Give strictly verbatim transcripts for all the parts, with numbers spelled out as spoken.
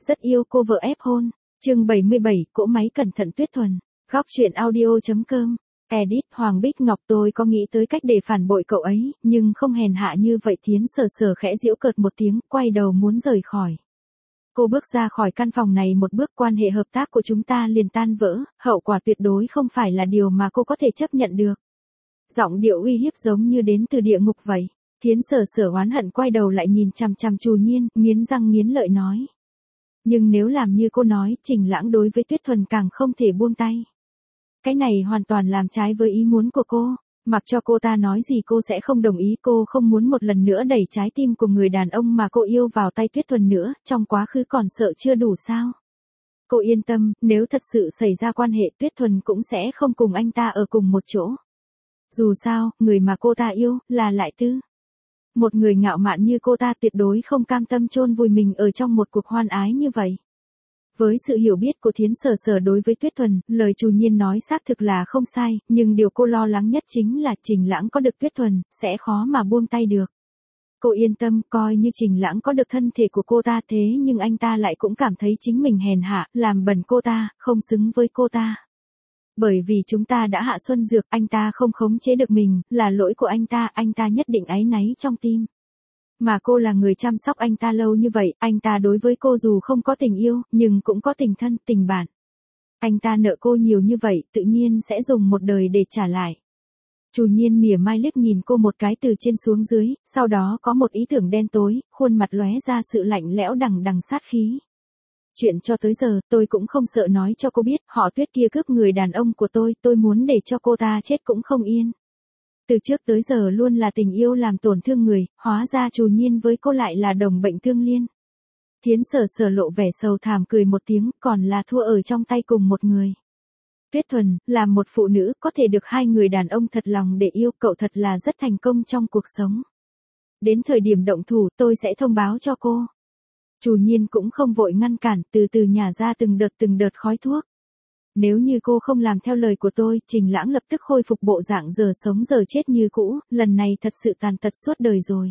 Rất yêu cô vợ ép hôn. Chương bảy mươi bảy, cỗ máy cẩn thận Tuyết Thuần. Góc truyện audio.com. Edit Hoàng Bích Ngọc. Tôi có nghĩ tới cách để phản bội cậu ấy, nhưng không hèn hạ như vậy. Thiến Sở Sở khẽ giễu cợt một tiếng, quay đầu muốn rời khỏi. Cô bước ra khỏi căn phòng này một bước, quan hệ hợp tác của chúng ta liền tan vỡ, hậu quả tuyệt đối không phải là điều mà cô có thể chấp nhận được. Giọng điệu uy hiếp giống như đến từ địa ngục vậy. Thiến Sở Sở oán hận quay đầu lại nhìn chằm chằm Trù Nhiên, nghiến răng nghiến lợi nói. Nhưng nếu làm như cô nói, Trình Lãng đối với Tuyết Thuần càng không thể buông tay. Cái này hoàn toàn làm trái với ý muốn của cô. Mặc cho cô ta nói gì cô sẽ không đồng ý. Cô không muốn một lần nữa đẩy trái tim của người đàn ông mà cô yêu vào tay Tuyết Thuần nữa. Trong quá khứ còn sợ chưa đủ sao? Cô yên tâm, nếu thật sự xảy ra quan hệ, Tuyết Thuần cũng sẽ không cùng anh ta ở cùng một chỗ. Dù sao, người mà cô ta yêu là Lại Tư. Một người ngạo mạn như cô ta tuyệt đối không cam tâm chôn vùi mình ở trong một cuộc hoan ái như vậy. Với sự hiểu biết của Thiến Sở Sở đối với Tuyết Thuần, lời Trù Nhiên nói xác thực là không sai, nhưng điều cô lo lắng nhất chính là Trình Lãng có được Tuyết Thuần, sẽ khó mà buông tay được. Cô yên tâm, coi như Trình Lãng có được thân thể của cô ta, thế nhưng anh ta lại cũng cảm thấy chính mình hèn hạ, làm bẩn cô ta, không xứng với cô ta. Bởi vì chúng ta đã hạ xuân dược, anh ta không khống chế được mình, là lỗi của anh ta, anh ta nhất định áy náy trong tim. Mà cô là người chăm sóc anh ta lâu như vậy, anh ta đối với cô dù không có tình yêu, nhưng cũng có tình thân, tình bạn. Anh ta nợ cô nhiều như vậy, tự nhiên sẽ dùng một đời để trả lại. Trù Nhiên mỉa mai liếc nhìn cô một cái từ trên xuống dưới, sau đó có một ý tưởng đen tối, khuôn mặt lóe ra sự lạnh lẽo đằng đằng sát khí. Chuyện cho tới giờ, tôi cũng không sợ nói cho cô biết, họ Tuyết kia cướp người đàn ông của tôi, tôi muốn để cho cô ta chết cũng không yên. Từ trước tới giờ luôn là tình yêu làm tổn thương người, hóa ra Trù Nhiên với cô lại là đồng bệnh thương liên. Thiến Sở Sở lộ vẻ sầu thảm cười một tiếng, còn là thua ở trong tay cùng một người. Tuyết Thuần, là một phụ nữ, có thể được hai người đàn ông thật lòng để yêu, cậu thật là rất thành công trong cuộc sống. Đến thời điểm động thủ, tôi sẽ thông báo cho cô. Trù Nhiên cũng không vội ngăn cản, từ từ nhả ra từng đợt từng đợt khói thuốc. Nếu như cô không làm theo lời của tôi, Trình Lãng lập tức khôi phục bộ dạng giờ sống giờ chết như cũ, lần này thật sự tàn tật suốt đời rồi.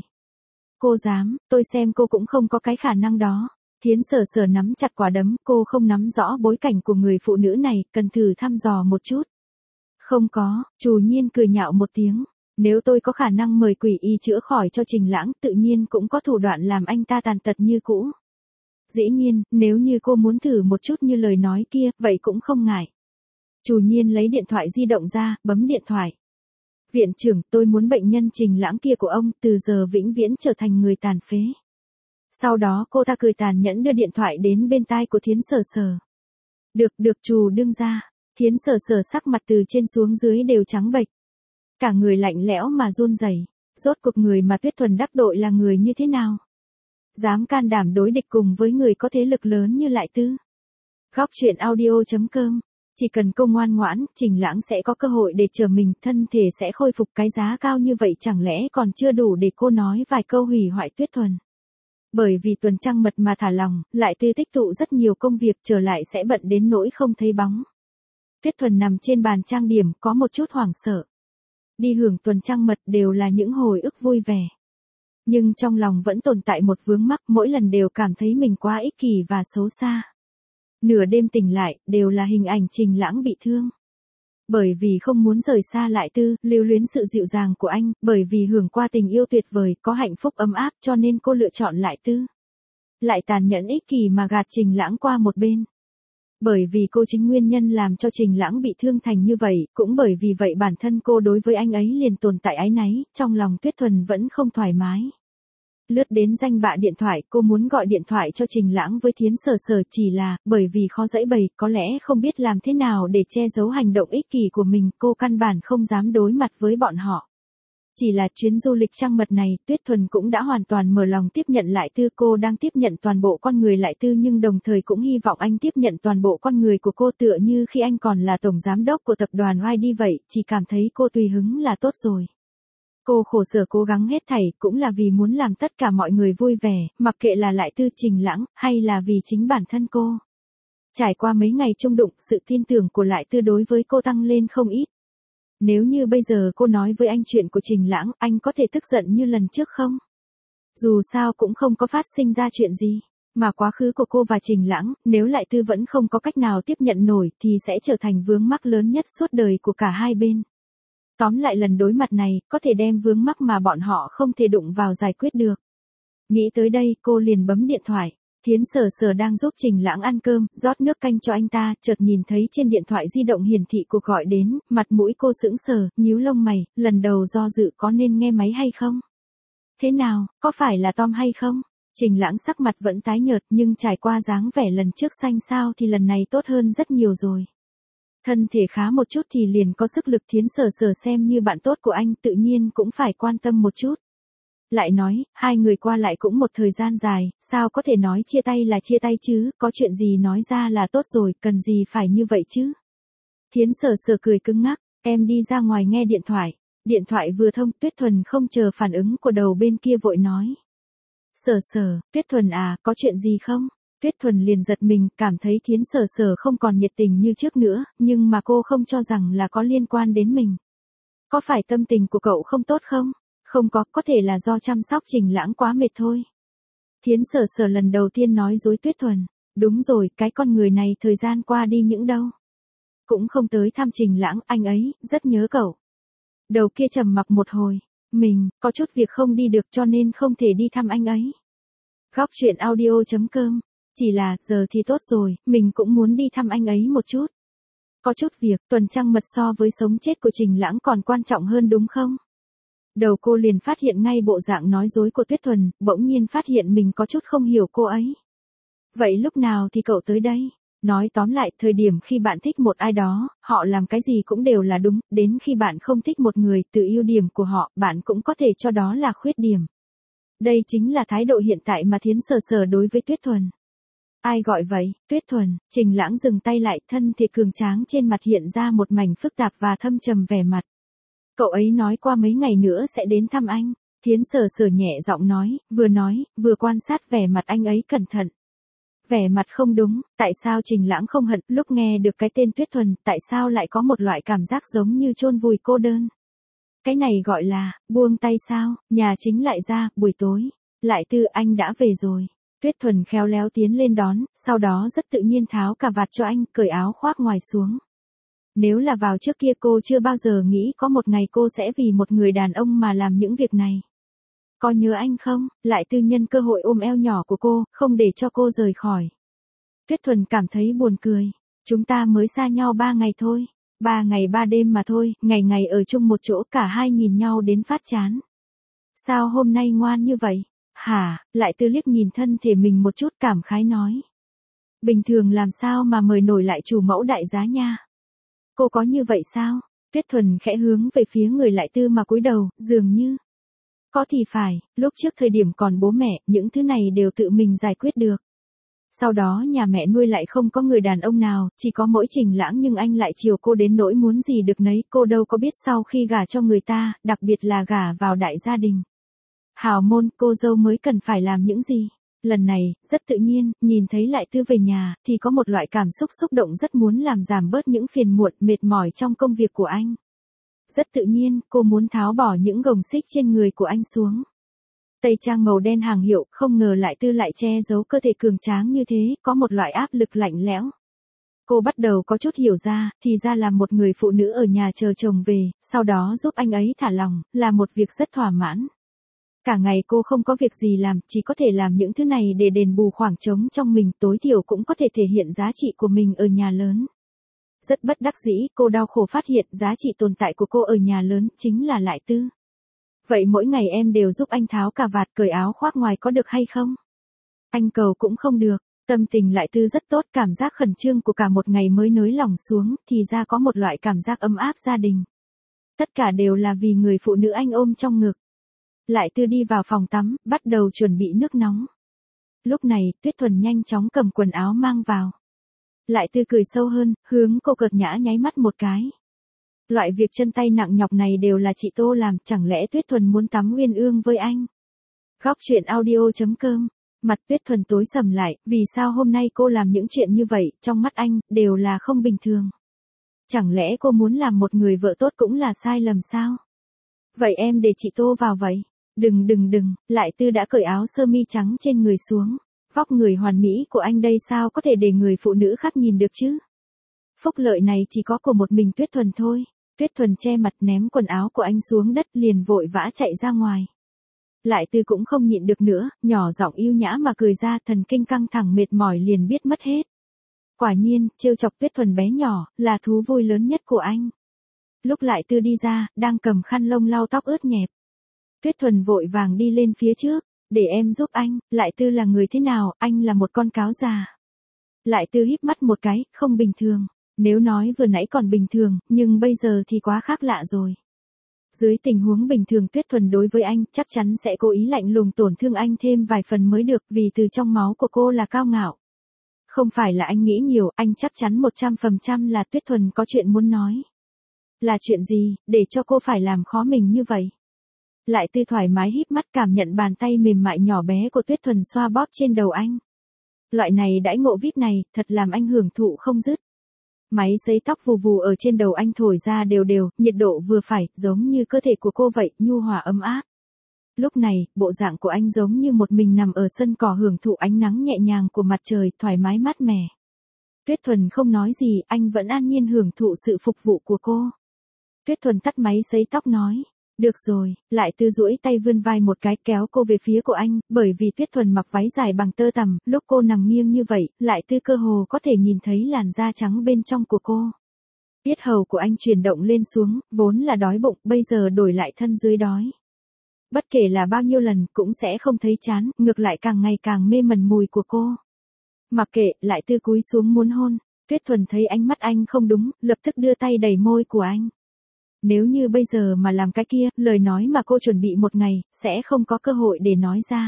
Cô dám, tôi xem cô cũng không có cái khả năng đó. Thiến Sở Sở nắm chặt quả đấm, cô không nắm rõ bối cảnh của người phụ nữ này, cần thử thăm dò một chút. Không có, Trù Nhiên cười nhạo một tiếng. Nếu tôi có khả năng mời quỷ y chữa khỏi cho Trình Lãng, tự nhiên cũng có thủ đoạn làm anh ta tàn tật như cũ. Dĩ nhiên, nếu như cô muốn thử một chút như lời nói kia, vậy cũng không ngại. Trù Nhiên lấy điện thoại di động ra, bấm điện thoại. Viện trưởng, tôi muốn bệnh nhân Trình Lãng kia của ông, từ giờ vĩnh viễn trở thành người tàn phế. Sau đó cô ta cười tàn nhẫn đưa điện thoại đến bên tai của Thiến Sở Sở. Được, được Trù đương ra. Thiến Sở Sở sắc mặt từ trên xuống dưới đều trắng bệch. Cả người lạnh lẽo mà run rẩy. Rốt cuộc người mà Tuyết Thuần đắc tội là người như thế nào? Dám can đảm đối địch cùng với người có thế lực lớn như Lại Tư. Góc truyện audio.com. Chỉ cần cô ngoan ngoãn, Trình Lãng sẽ có cơ hội để chờ mình, thân thể sẽ khôi phục. Cái giá cao như vậy chẳng lẽ còn chưa đủ để cô nói vài câu hủy hoại Tuyết Thuần. Bởi vì tuần trăng mật mà thả lòng, Lại Tư tích tụ rất nhiều công việc, trở lại sẽ bận đến nỗi không thấy bóng. Tuyết Thuần nằm trên bàn trang điểm, có một chút hoảng sợ. Đi hưởng tuần trăng mật đều là những hồi ức vui vẻ. Nhưng trong lòng vẫn tồn tại một vướng mắc, mỗi lần đều cảm thấy mình quá ích kỷ và xấu xa. Nửa đêm tỉnh lại, đều là hình ảnh Trình Lãng bị thương. Bởi vì không muốn rời xa Lại Tư, lưu luyến sự dịu dàng của anh, bởi vì hưởng qua tình yêu tuyệt vời, có hạnh phúc ấm áp cho nên cô lựa chọn Lại Tư. Lại tàn nhẫn ích kỷ mà gạt Trình Lãng qua một bên. Bởi vì cô chính nguyên nhân làm cho Trình Lãng bị thương thành như vậy, cũng bởi vì vậy bản thân cô đối với anh ấy liền tồn tại áy náy, trong lòng Tuyết Thuần vẫn không thoải mái. Lướt đến danh bạ điện thoại, cô muốn gọi điện thoại cho Trình Lãng với Thiến Sở Sở, chỉ là, bởi vì khó giãy bày, có lẽ không biết làm thế nào để che giấu hành động ích kỷ của mình, cô căn bản không dám đối mặt với bọn họ. Chỉ là chuyến du lịch trăng mật này, Tuyết Thuần cũng đã hoàn toàn mở lòng tiếp nhận Lại Tư. Cô đang tiếp nhận toàn bộ con người Lại Tư, nhưng đồng thời cũng hy vọng anh tiếp nhận toàn bộ con người của cô, tựa như khi anh còn là tổng giám đốc của tập đoàn i đê vậy, chỉ cảm thấy cô tùy hứng là tốt rồi. Cô khổ sở cố gắng hết thảy, cũng là vì muốn làm tất cả mọi người vui vẻ, mặc kệ là Lại Tư, Trình Lãng, hay là vì chính bản thân cô. Trải qua mấy ngày chung đụng, sự tin tưởng của Lại Tư đối với cô tăng lên không ít. Nếu như bây giờ cô nói với anh chuyện của Trình Lãng, anh có thể tức giận như lần trước không? Dù sao cũng không có phát sinh ra chuyện gì. Mà quá khứ của cô và Trình Lãng, nếu Lại Tư vẫn không có cách nào tiếp nhận nổi thì sẽ trở thành vướng mắc lớn nhất suốt đời của cả hai bên. Tóm lại lần đối mặt này, có thể đem vướng mắc mà bọn họ không thể đụng vào giải quyết được. Nghĩ tới đây, cô liền bấm điện thoại. Thiến Sở Sở đang giúp Trình Lãng ăn cơm, rót nước canh cho anh ta, chợt nhìn thấy trên điện thoại di động hiển thị cuộc gọi đến, mặt mũi cô sững sờ, nhíu lông mày, lần đầu do dự có nên nghe máy hay không. Thế nào, có phải là Tom hay không? Trình Lãng sắc mặt vẫn tái nhợt nhưng trải qua dáng vẻ lần trước xanh xao thì lần này tốt hơn rất nhiều rồi. Thân thể khá một chút thì liền có sức lực. Thiến Sở Sở xem như bạn tốt của anh tự nhiên cũng phải quan tâm một chút. Lại nói, hai người qua lại cũng một thời gian dài, sao có thể nói chia tay là chia tay chứ, có chuyện gì nói ra là tốt rồi, cần gì phải như vậy chứ. Thiến Sở Sở cười cứng ngắc, em đi ra ngoài nghe điện thoại. Điện thoại vừa thông, Tuyết Thuần không chờ phản ứng của đầu bên kia vội nói. Sở Sở, Tuyết Thuần à, có chuyện gì không? Tuyết Thuần liền giật mình, cảm thấy Thiến Sở Sở không còn nhiệt tình như trước nữa, nhưng mà cô không cho rằng là có liên quan đến mình. Có phải tâm tình của cậu không tốt không? Không có, có thể là do chăm sóc Trình Lãng quá mệt thôi. Thiến Sở Sở lần đầu tiên nói dối Tuyết Thuần. Đúng rồi, cái con người này thời gian qua đi những đâu. Cũng không tới thăm Trình Lãng, anh ấy, rất nhớ cậu. Đầu kia trầm mặc một hồi. Mình, có chút việc không đi được cho nên không thể đi thăm anh ấy. Góc truyện audio chấm com. Chỉ là, giờ thì tốt rồi, mình cũng muốn đi thăm anh ấy một chút. Có chút việc, tuần trăng mật so với sống chết của Trình Lãng còn quan trọng hơn đúng không? Đầu cô liền phát hiện ngay bộ dạng nói dối của Tuyết Thuần, bỗng nhiên phát hiện mình có chút không hiểu cô ấy. Vậy lúc nào thì cậu tới đây? Nói tóm lại, thời điểm khi bạn thích một ai đó, họ làm cái gì cũng đều là đúng, đến khi bạn không thích một người, từ ưu điểm của họ, bạn cũng có thể cho đó là khuyết điểm. Đây chính là thái độ hiện tại mà Thiến Sở Sở đối với Tuyết Thuần. Ai gọi vậy, Tuyết Thuần? Trình Lãng dừng tay lại, thân thể cường tráng trên mặt hiện ra một mảnh phức tạp và thâm trầm vẻ mặt. Cậu ấy nói qua mấy ngày nữa sẽ đến thăm anh. Thiến Sở Sở nhẹ giọng nói, vừa nói, vừa quan sát vẻ mặt anh ấy cẩn thận. Vẻ mặt không đúng, tại sao Trình Lãng không hận, lúc nghe được cái tên Tuyết Thuần, tại sao lại có một loại cảm giác giống như chôn vùi cô đơn. Cái này gọi là, buông tay sao, nhà chính lại ra, buổi tối. Lại Tư, anh đã về rồi. Tuyết Thuần khéo léo tiến lên đón, sau đó rất tự nhiên tháo cà vạt cho anh, cởi áo khoác ngoài xuống. Nếu là vào trước kia cô chưa bao giờ nghĩ có một ngày cô sẽ vì một người đàn ông mà làm những việc này. Có nhớ anh không? Lại Tư nhân cơ hội ôm eo nhỏ của cô, không để cho cô rời khỏi. Tuyết Thuần cảm thấy buồn cười. Chúng ta mới xa nhau ba ngày thôi. Ba ngày ba đêm mà thôi, ngày ngày ở chung một chỗ cả hai nhìn nhau đến phát chán. Sao hôm nay ngoan như vậy? Hả? Lại Tư liếc nhìn thân thể mình một chút cảm khái nói. Bình thường làm sao mà mời nổi lại chủ mẫu đại giá nha. Cô có như vậy sao? Tuyết Thuần khẽ hướng về phía người Lại Tư mà cúi đầu, dường như. Có thì phải, lúc trước thời điểm còn bố mẹ, những thứ này đều tự mình giải quyết được. Sau đó nhà mẹ nuôi lại không có người đàn ông nào, chỉ có mỗi Trình Lãng nhưng anh lại chiều cô đến nỗi muốn gì được nấy, cô đâu có biết sau khi gả cho người ta, đặc biệt là gả vào đại gia đình. Hào môn, cô dâu mới cần phải làm những gì? Lần này, rất tự nhiên, nhìn thấy Lại Tư về nhà, thì có một loại cảm xúc xúc động rất muốn làm giảm bớt những phiền muộn, mệt mỏi trong công việc của anh. Rất tự nhiên, cô muốn tháo bỏ những gồng xích trên người của anh xuống. Tây trang màu đen hàng hiệu, không ngờ Lại Tư lại che giấu cơ thể cường tráng như thế, có một loại áp lực lạnh lẽo. Cô bắt đầu có chút hiểu ra, thì ra là một người phụ nữ ở nhà chờ chồng về, sau đó giúp anh ấy thả lòng, là một việc rất thỏa mãn. Cả ngày cô không có việc gì làm, chỉ có thể làm những thứ này để đền bù khoảng trống trong mình, tối thiểu cũng có thể thể hiện giá trị của mình ở nhà lớn. Rất bất đắc dĩ, cô đau khổ phát hiện giá trị tồn tại của cô ở nhà lớn chính là Lại Tư. Vậy mỗi ngày em đều giúp anh tháo cà vạt cởi áo khoác ngoài có được hay không? Anh cầu cũng không được. Tâm tình Lại Tư rất tốt, cảm giác khẩn trương của cả một ngày mới nới lỏng xuống, thì ra có một loại cảm giác ấm áp gia đình. Tất cả đều là vì người phụ nữ anh ôm trong ngực. Lại Tư đi vào phòng tắm, bắt đầu chuẩn bị nước nóng. Lúc này, Tuyết Thuần nhanh chóng cầm quần áo mang vào. Lại Tư cười sâu hơn, hướng cô cợt nhã nháy mắt một cái. Loại việc chân tay nặng nhọc này đều là chị Tô làm, chẳng lẽ Tuyết Thuần muốn tắm uyên ương với anh? Góc truyện audio chấm com. Mặt Tuyết Thuần tối sầm lại, vì sao hôm nay cô làm những chuyện như vậy, trong mắt anh, đều là không bình thường. Chẳng lẽ cô muốn làm một người vợ tốt cũng là sai lầm sao? Vậy em để chị Tô vào vậy. Đừng đừng đừng, Lại Tư đã cởi áo sơ mi trắng trên người xuống. Vóc người hoàn mỹ của anh đây sao có thể để người phụ nữ khác nhìn được chứ? Phúc lợi này chỉ có của một mình Tuyết Thuần thôi. Tuyết Thuần che mặt ném quần áo của anh xuống đất liền vội vã chạy ra ngoài. Lại Tư cũng không nhịn được nữa, nhỏ giọng yêu nhã mà cười ra, thần kinh căng thẳng mệt mỏi liền biết mất hết. Quả nhiên, trêu chọc Tuyết Thuần bé nhỏ, là thú vui lớn nhất của anh. Lúc Lại Tư đi ra, đang cầm khăn lông lau tóc ướt nhẹp. Tuyết Thuần vội vàng đi lên phía trước, để em giúp anh. Lại Tư là người thế nào, anh là một con cáo già. Lại Tư híp mắt một cái, không bình thường. Nếu nói vừa nãy còn bình thường, nhưng bây giờ thì quá khác lạ rồi. Dưới tình huống bình thường Tuyết Thuần đối với anh chắc chắn sẽ cố ý lạnh lùng tổn thương anh thêm vài phần mới được, vì từ trong máu của cô là cao ngạo. Không phải là anh nghĩ nhiều, anh chắc chắn một trăm phần trăm là Tuyết Thuần có chuyện muốn nói. Là chuyện gì, để cho cô phải làm khó mình như vậy? Lại Tư thoải mái híp mắt cảm nhận bàn tay mềm mại nhỏ bé của Tuyết Thuần xoa bóp trên đầu anh. Loại này đãi ngộ vi ai pi này, thật làm anh hưởng thụ không dứt. Máy sấy tóc vù vù ở trên đầu anh thổi ra đều đều, nhiệt độ vừa phải, giống như cơ thể của cô vậy, nhu hòa ấm áp. Lúc này, bộ dạng của anh giống như một mình nằm ở sân cỏ hưởng thụ ánh nắng nhẹ nhàng của mặt trời, thoải mái mát mẻ. Tuyết Thuần không nói gì, anh vẫn an nhiên hưởng thụ sự phục vụ của cô. Tuyết Thuần tắt máy sấy tóc nói, được rồi. Lại Tư duỗi tay vươn vai một cái kéo cô về phía của anh, bởi vì Tuyết Thuần mặc váy dài bằng tơ tằm, lúc cô nằm nghiêng như vậy, Lại Tư cơ hồ có thể nhìn thấy làn da trắng bên trong của cô. Yết hầu của anh chuyển động lên xuống, vốn là đói bụng, bây giờ đổi lại thân dưới đói. Bất kể là bao nhiêu lần, cũng sẽ không thấy chán, ngược lại càng ngày càng mê mẩn mùi của cô. Mặc kệ, Lại Tư cúi xuống muốn hôn. Tuyết Thuần thấy ánh mắt anh không đúng, lập tức đưa tay đẩy môi của anh. Nếu như bây giờ mà làm cái kia, lời nói mà cô chuẩn bị một ngày, sẽ không có cơ hội để nói ra.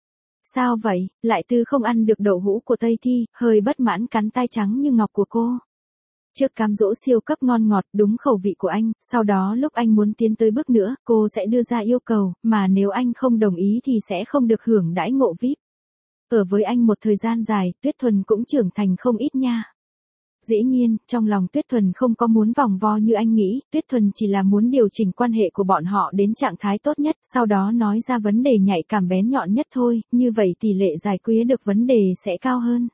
Sao vậy? Lại Tư không ăn được đậu hũ của Tây Thi, hơi bất mãn cắn tai trắng như ngọc của cô. Trước cám dỗ siêu cấp ngon ngọt, đúng khẩu vị của anh, sau đó lúc anh muốn tiến tới bước nữa, cô sẽ đưa ra yêu cầu, mà nếu anh không đồng ý thì sẽ không được hưởng đãi ngộ vi ai pi. Ở với anh một thời gian dài, Tuyết Thuần cũng trưởng thành không ít nha. Dĩ nhiên, trong lòng Tuyết Thuần không có muốn vòng vo như anh nghĩ, Tuyết Thuần chỉ là muốn điều chỉnh quan hệ của bọn họ đến trạng thái tốt nhất, sau đó nói ra vấn đề nhạy cảm bén nhọn nhất thôi, như vậy tỷ lệ giải quyết được vấn đề sẽ cao hơn.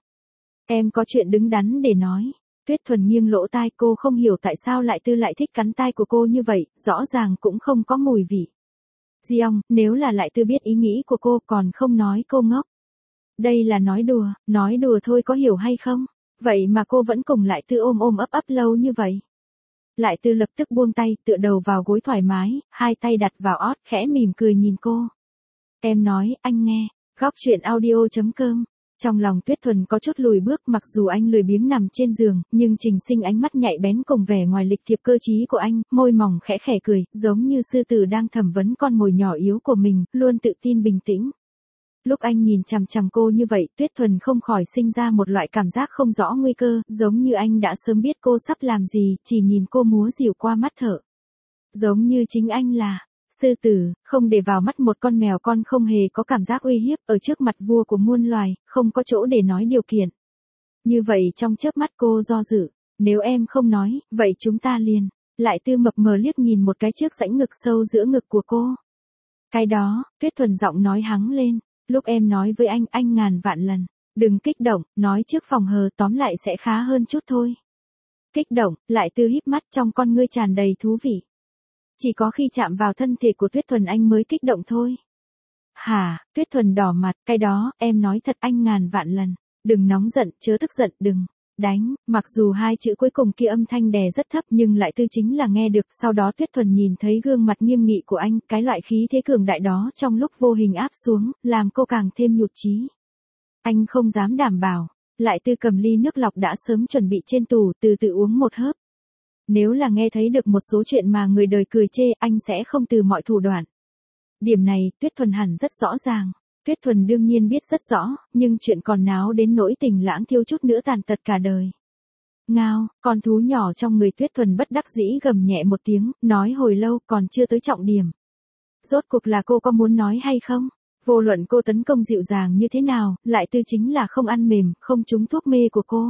Em có chuyện đứng đắn để nói. Tuyết Thuần nghiêng lỗ tai, cô không hiểu tại sao Lại Tư lại thích cắn tai của cô như vậy, rõ ràng cũng không có mùi vị. Giông, nếu là Lại Tư biết ý nghĩ của cô còn không nói cô ngốc. Đây là nói đùa, nói đùa thôi có hiểu hay không? Vậy mà cô vẫn cùng Lại Tư ôm ôm ấp ấp lâu như vậy. Lại Tư lập tức buông tay, tựa đầu vào gối thoải mái, hai tay đặt vào ót, khẽ mỉm cười nhìn cô. Em nói, anh nghe. Góc truyện audio chấm com. Trong lòng Tuyết Thuần có chút lùi bước, mặc dù anh lười biếng nằm trên giường, nhưng Trình Sinh ánh mắt nhạy bén cùng vẻ ngoài lịch thiệp cơ trí của anh, môi mỏng khẽ khẽ cười, giống như sư tử đang thẩm vấn con mồi nhỏ yếu của mình, luôn tự tin bình tĩnh. Lúc anh nhìn chằm chằm cô như vậy, Tuyết Thuần không khỏi sinh ra một loại cảm giác không rõ nguy cơ, giống như anh đã sớm biết cô sắp làm gì, chỉ nhìn cô múa rìu qua mắt thở. Giống như chính anh là sư tử, không để vào mắt một con mèo con, không hề có cảm giác uy hiếp, ở trước mặt vua của muôn loài, không có chỗ để nói điều kiện. Như vậy trong chớp mắt cô do dự, nếu em không nói, vậy chúng ta liền. Lại Tư mập mờ liếc nhìn một cái trước rãnh ngực sâu giữa ngực của cô. Cái đó, Tuyết Thuần giọng nói hắng lên. Lúc em nói với anh, anh ngàn vạn lần. Đừng kích động, nói trước phòng hờ, tóm lại sẽ khá hơn chút thôi. Kích động, Lại Tư híp mắt, trong con ngươi tràn đầy thú vị. Chỉ có khi chạm vào thân thể của Tuyết Thuần anh mới kích động thôi. Hả? Tuyết Thuần đỏ mặt, cái đó, em nói thật anh ngàn vạn lần. Đừng nóng giận, chớ tức giận, đừng đánh. Mặc dù hai chữ cuối cùng kia âm thanh đè rất thấp nhưng Lại Tư chính là nghe được. Sau đó Tuyết Thuần nhìn thấy gương mặt nghiêm nghị của anh, cái loại khí thế cường đại đó trong lúc vô hình áp xuống, làm cô càng thêm nhụt chí. Anh không dám đảm bảo. Lại Tư cầm ly nước lọc đã sớm chuẩn bị trên tủ, từ từ uống một hớp. Nếu là nghe thấy được một số chuyện mà người đời cười chê, anh sẽ không từ mọi thủ đoạn. Điểm này, Tuyết Thuần hẳn rất rõ ràng. Tuyết Thuần đương nhiên biết rất rõ, nhưng chuyện còn náo đến nỗi Tình Lãng thiếu chút nữa tàn tật cả đời. Ngao, con thú nhỏ trong người Tuyết Thuần bất đắc dĩ gầm nhẹ một tiếng, nói hồi lâu còn chưa tới trọng điểm. Rốt cuộc là cô có muốn nói hay không? Vô luận cô tấn công dịu dàng như thế nào, Lại Tư chính là không ăn mềm, không trúng thuốc mê của cô.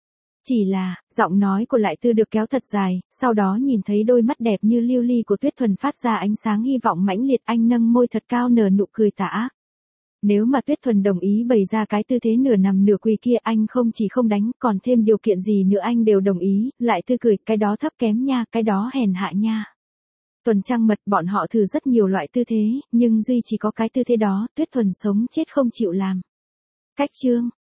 Chỉ là, giọng nói của Lại Tư được kéo thật dài, sau đó nhìn thấy đôi mắt đẹp như lưu ly của Tuyết Thuần phát ra ánh sáng hy vọng mãnh liệt, anh nâng môi thật cao nở nụ cười tà ác. Nếu mà Tuyết Thuần đồng ý bày ra cái tư thế nửa nằm nửa quỳ kia, anh không chỉ không đánh, còn thêm điều kiện gì nữa anh đều đồng ý, lại tươi cười, cái đó thấp kém nha, cái đó hèn hạ nha. Tuần trăng mật bọn họ thử rất nhiều loại tư thế, nhưng duy chỉ có cái tư thế đó, Tuyết Thuần sống chết không chịu làm. Cách chương